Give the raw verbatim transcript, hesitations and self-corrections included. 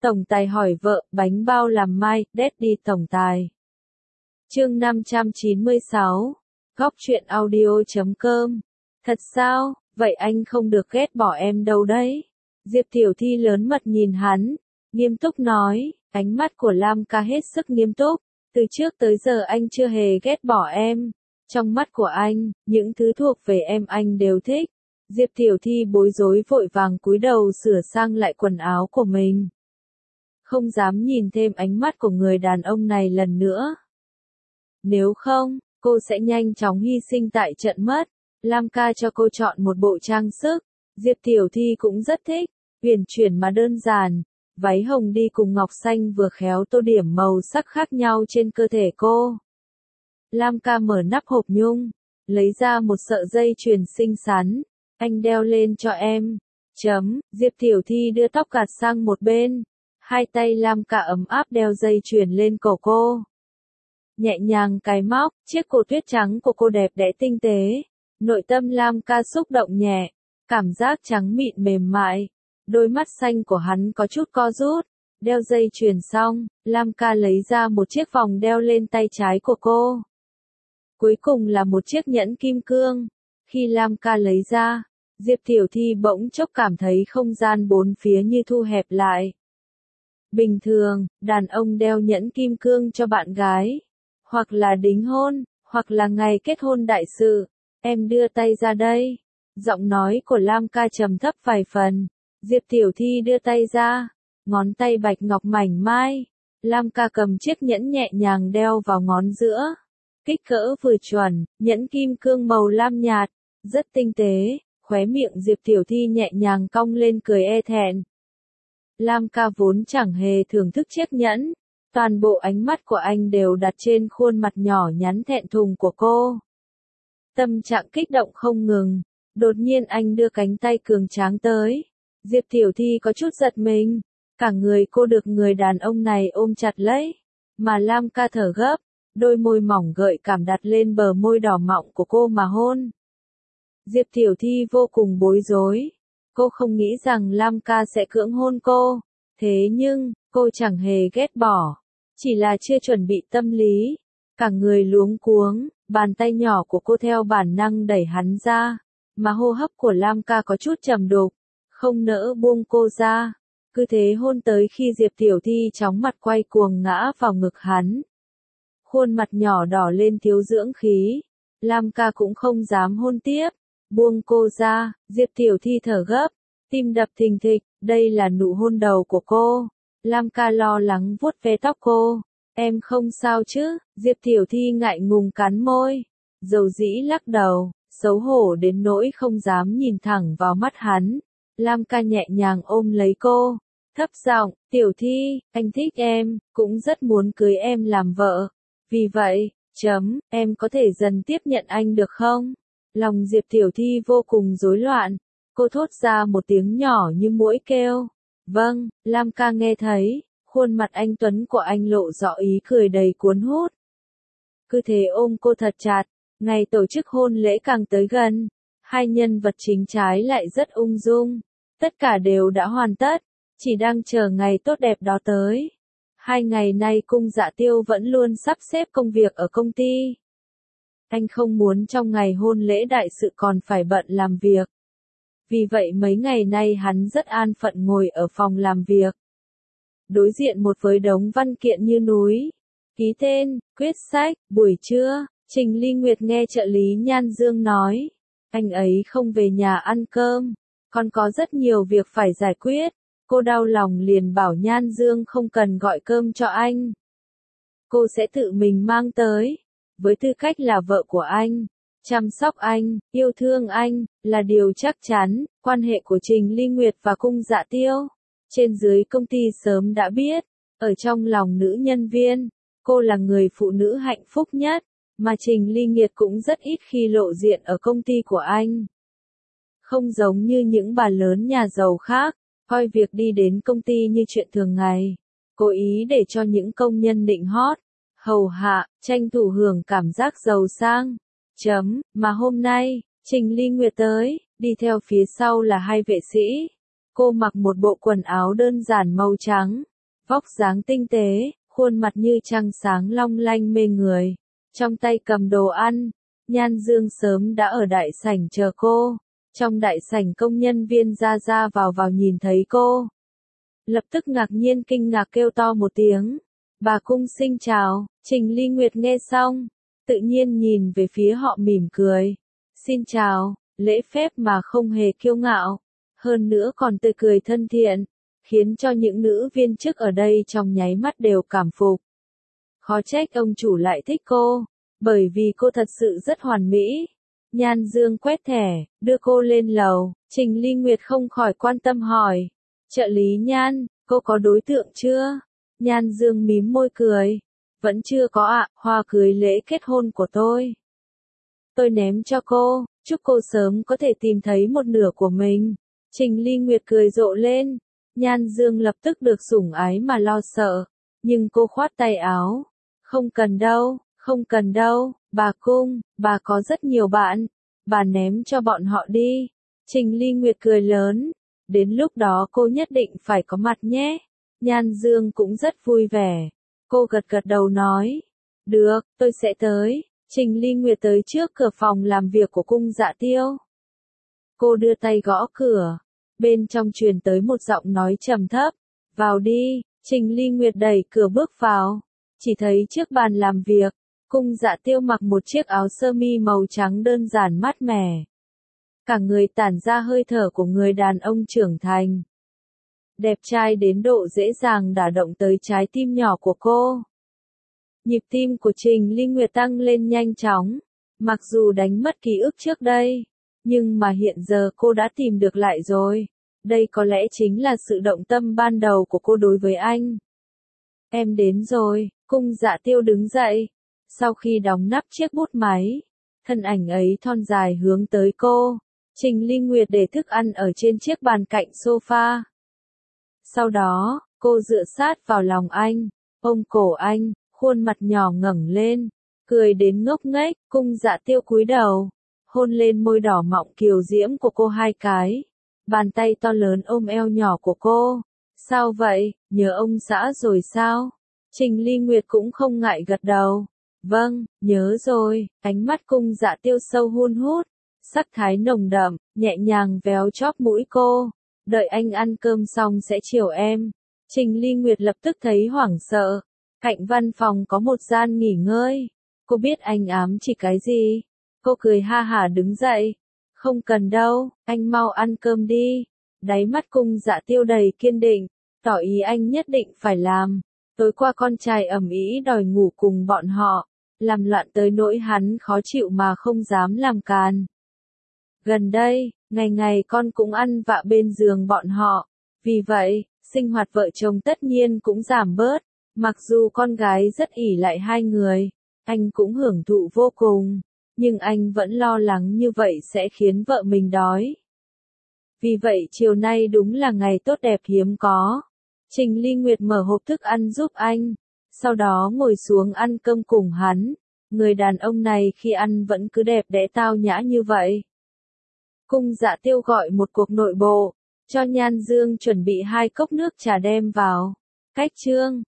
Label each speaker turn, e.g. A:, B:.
A: Tổng tài hỏi vợ, bánh bao làm mai, Daddy tổng tài. Chương năm trăm chín mươi sáu. Góc truyện audio chấm com. Thật sao, vậy anh không được ghét bỏ em đâu đấy. Diệp Tiểu Thi lớn mật nhìn hắn, nghiêm túc nói, ánh mắt của Lam Ca hết sức nghiêm túc. Từ trước tới giờ anh chưa hề ghét bỏ em. Trong mắt của anh, những thứ thuộc về em anh đều thích. Diệp Tiểu Thi bối rối vội vàng cúi đầu sửa sang lại quần áo của mình. Không dám nhìn thêm ánh mắt của người đàn ông này lần nữa. Nếu không, cô sẽ nhanh chóng hy sinh tại trận mất. Lam Ca cho cô chọn một bộ trang sức. Diệp Tiểu Thi cũng rất thích, huyền chuyển mà đơn giản. Váy hồng đi cùng ngọc xanh vừa khéo tô điểm màu sắc khác nhau trên cơ thể cô. Lam Ca mở nắp hộp nhung, lấy ra một sợi dây chuyền xinh xắn. Anh đeo lên cho em. Chấm, Diệp Tiểu Thi đưa tóc gạt sang một bên. Hai tay Lam Ca ấm áp đeo dây chuyền lên cổ cô. Nhẹ nhàng cài móc, chiếc cổ tuyết trắng của cô đẹp đẽ tinh tế. Nội tâm Lam Ca xúc động nhẹ, cảm giác trắng mịn mềm mại. Đôi mắt xanh của hắn có chút co rút. Đeo dây chuyền xong, Lam Ca lấy ra một chiếc vòng đeo lên tay trái của cô. Cuối cùng là một chiếc nhẫn kim cương. Khi Lam Ca lấy ra, Diệp Tiểu Thi bỗng chốc cảm thấy không gian bốn phía như thu hẹp lại. Bình thường, đàn ông đeo nhẫn kim cương cho bạn gái, hoặc là đính hôn, hoặc là ngày kết hôn đại sự. Em đưa tay ra đây. Giọng nói của Lam Ca trầm thấp vài phần. Diệp Tiểu Thi đưa tay ra, ngón tay bạch ngọc mảnh mai. Lam Ca cầm chiếc nhẫn nhẹ nhàng đeo vào ngón giữa. Kích cỡ vừa chuẩn, nhẫn kim cương màu lam nhạt, rất tinh tế. Khóe miệng Diệp Tiểu Thi nhẹ nhàng cong lên cười e thẹn. Lam Ca vốn chẳng hề thưởng thức chiếc nhẫn. Toàn bộ ánh mắt của anh đều đặt trên khuôn mặt nhỏ nhắn thẹn thùng của cô. Tâm trạng kích động không ngừng. Đột nhiên anh đưa cánh tay cường tráng tới. Diệp Tiểu Thi có chút giật mình. Cả người cô được người đàn ông này ôm chặt lấy. Mà Lam Ca thở gấp. Đôi môi mỏng gợi cảm đặt lên bờ môi đỏ mọng của cô mà hôn. Diệp Tiểu Thi vô cùng bối rối. Cô không nghĩ rằng Lam Ca sẽ cưỡng hôn cô. Thế nhưng, cô chẳng hề ghét bỏ. Chỉ là chưa chuẩn bị tâm lý. Cả người luống cuống, bàn tay nhỏ của cô theo bản năng đẩy hắn ra. Mà hô hấp của Lam Ca có chút trầm đục. Không nỡ buông cô ra. Cứ thế hôn tới khi Diệp Tiểu Thi chóng mặt quay cuồng ngã vào ngực hắn. Khuôn mặt nhỏ đỏ lên thiếu dưỡng khí. Lam Ca cũng không dám hôn tiếp. Buông cô ra, Diệp Tiểu Thi thở gấp. Tim đập thình thịch, đây là nụ hôn đầu của cô. Lam Ca lo lắng vuốt ve tóc cô. Em không sao chứ? Diệp Tiểu Thi ngại ngùng cắn môi. Dầu dĩ lắc đầu, xấu hổ đến nỗi không dám nhìn thẳng vào mắt hắn. Lam Ca nhẹ nhàng ôm lấy cô. Thấp giọng, Tiểu Thi, anh thích em, cũng rất muốn cưới em làm vợ. Vì vậy, chấm, em có thể dần tiếp nhận anh được không? Lòng Diệp Tiểu Thi vô cùng rối loạn. Cô thốt ra một tiếng nhỏ như muỗi kêu. Vâng, Lam Ca nghe thấy. Khuôn mặt anh tuấn của anh lộ rõ ý cười đầy cuốn hút. Cứ thế ôm cô thật chặt. Ngày tổ chức hôn lễ càng tới gần. Hai nhân vật chính trái lại rất ung dung. Tất cả đều đã hoàn tất. Chỉ đang chờ ngày tốt đẹp đó tới. Hai ngày nay Cung Dạ Tiêu vẫn luôn sắp xếp công việc ở công ty. Anh không muốn trong ngày hôn lễ đại sự còn phải bận làm việc. Vì vậy mấy ngày nay hắn rất an phận ngồi ở phòng làm việc. Đối diện một với đống văn kiện như núi. Ký tên, quyết sách, buổi trưa, Trình Ly Nguyệt nghe trợ lý Nhan Dương nói. Anh ấy không về nhà ăn cơm. Còn có rất nhiều việc phải giải quyết. Cô đau lòng liền bảo Nhan Dương không cần gọi cơm cho anh. Cô sẽ tự mình mang tới. Với tư cách là vợ của anh, chăm sóc anh, yêu thương anh, là điều chắc chắn. Quan hệ của Trình Ly Nguyệt và Cung Dạ Tiêu, trên dưới công ty sớm đã biết. Ở trong lòng nữ nhân viên, cô là người phụ nữ hạnh phúc nhất. Mà Trình Ly Nguyệt cũng rất ít khi lộ diện ở công ty của anh. Không giống như những bà lớn nhà giàu khác, coi việc đi đến công ty như chuyện thường ngày. Cố ý để cho những công nhân nịnh hót, hầu hạ, tranh thủ hưởng cảm giác giàu sang. Chấm, mà hôm nay, Trình Ly Nguyệt tới, đi theo phía sau là hai vệ sĩ. Cô mặc một bộ quần áo đơn giản màu trắng, vóc dáng tinh tế, khuôn mặt như trăng sáng long lanh mê người, trong tay cầm đồ ăn. Nhan Dương sớm đã ở đại sảnh chờ cô, trong đại sảnh công nhân viên ra ra vào vào nhìn thấy cô. Lập tức ngạc nhiên kinh ngạc kêu to một tiếng, bà cung xin chào. Trình Ly Nguyệt nghe xong, tự nhiên nhìn về phía họ mỉm cười, xin chào, lễ phép mà không hề kiêu ngạo, hơn nữa còn tươi cười thân thiện, khiến cho những nữ viên chức ở đây trong nháy mắt đều cảm phục. Khó trách ông chủ lại thích cô, bởi vì cô thật sự rất hoàn mỹ. Nhan Dương quét thẻ, đưa cô lên lầu, Trình Ly Nguyệt không khỏi quan tâm hỏi, trợ lý Nhan, cô có đối tượng chưa? Nhan Dương mím môi cười, vẫn chưa có ạ, hoa cưới lễ kết hôn của tôi. Tôi ném cho cô, chúc cô sớm có thể tìm thấy một nửa của mình. Trình Ly Nguyệt cười rộ lên, Nhan Dương lập tức được sủng ái mà lo sợ, nhưng cô khoát tay áo, không cần đâu, không cần đâu, bà cung, bà có rất nhiều bạn, bà ném cho bọn họ đi. Trình Ly Nguyệt cười lớn, đến lúc đó cô nhất định phải có mặt nhé. Nhan Dương cũng rất vui vẻ, cô gật gật đầu nói, được, tôi sẽ tới. Trình Ly Nguyệt tới trước cửa phòng làm việc của Cung Dạ Tiêu. Cô đưa tay gõ cửa, bên trong truyền tới một giọng nói trầm thấp, vào đi. Trình Ly Nguyệt đẩy cửa bước vào, chỉ thấy trước bàn làm việc, Cung Dạ Tiêu mặc một chiếc áo sơ mi màu trắng đơn giản mát mẻ. Cả người tản ra hơi thở của người đàn ông trưởng thành. Đẹp trai đến độ dễ dàng đả động tới trái tim nhỏ của cô. Nhịp tim của Trình Ly Nguyệt tăng lên nhanh chóng, mặc dù đánh mất ký ức trước đây, nhưng mà hiện giờ cô đã tìm được lại rồi. Đây có lẽ chính là sự động tâm ban đầu của cô đối với anh. Em đến rồi. Cung Dạ Tiêu đứng dậy, sau khi đóng nắp chiếc bút máy, thân ảnh ấy thon dài hướng tới cô. Trình Ly Nguyệt để thức ăn ở trên chiếc bàn cạnh sofa. Sau đó, cô dựa sát vào lòng anh, ôm cổ anh, khuôn mặt nhỏ ngẩng lên, cười đến ngốc nghếch. Cung Dạ Tiêu cúi đầu, hôn lên môi đỏ mọng kiều diễm của cô hai cái, bàn tay to lớn ôm eo nhỏ của cô. Sao vậy, nhớ ông xã rồi sao? Trình Ly Nguyệt cũng không ngại gật đầu. Vâng, nhớ rồi. Ánh mắt Cung Dạ Tiêu sâu hun hút, sắc thái nồng đậm, nhẹ nhàng véo chóp mũi cô. Đợi anh ăn cơm xong sẽ chiều em. Trình Ly Nguyệt lập tức thấy hoảng sợ. Cạnh văn phòng có một gian nghỉ ngơi. Cô biết anh ám chỉ cái gì. Cô cười ha hả đứng dậy. Không cần đâu, anh mau ăn cơm đi. Đáy mắt Cung Dạ Tiêu đầy kiên định, tỏ ý anh nhất định phải làm. Tối qua con trai ầm ĩ đòi ngủ cùng bọn họ, làm loạn tới nỗi hắn khó chịu mà không dám làm càn. Gần đây, ngày ngày con cũng ăn vạ bên giường bọn họ, vì vậy, sinh hoạt vợ chồng tất nhiên cũng giảm bớt. Mặc dù con gái rất ỷ lại hai người, anh cũng hưởng thụ vô cùng, nhưng anh vẫn lo lắng như vậy sẽ khiến vợ mình đói. Vì vậy chiều nay đúng là ngày tốt đẹp hiếm có. Trình Ly Nguyệt mở hộp thức ăn giúp anh, sau đó ngồi xuống ăn cơm cùng hắn. Người đàn ông này khi ăn vẫn cứ đẹp đẽ tao nhã như vậy. Cung Dạ Tiêu gọi một cuộc nội bộ, cho Nhan Dương chuẩn bị hai cốc nước trà đem vào. Cách chương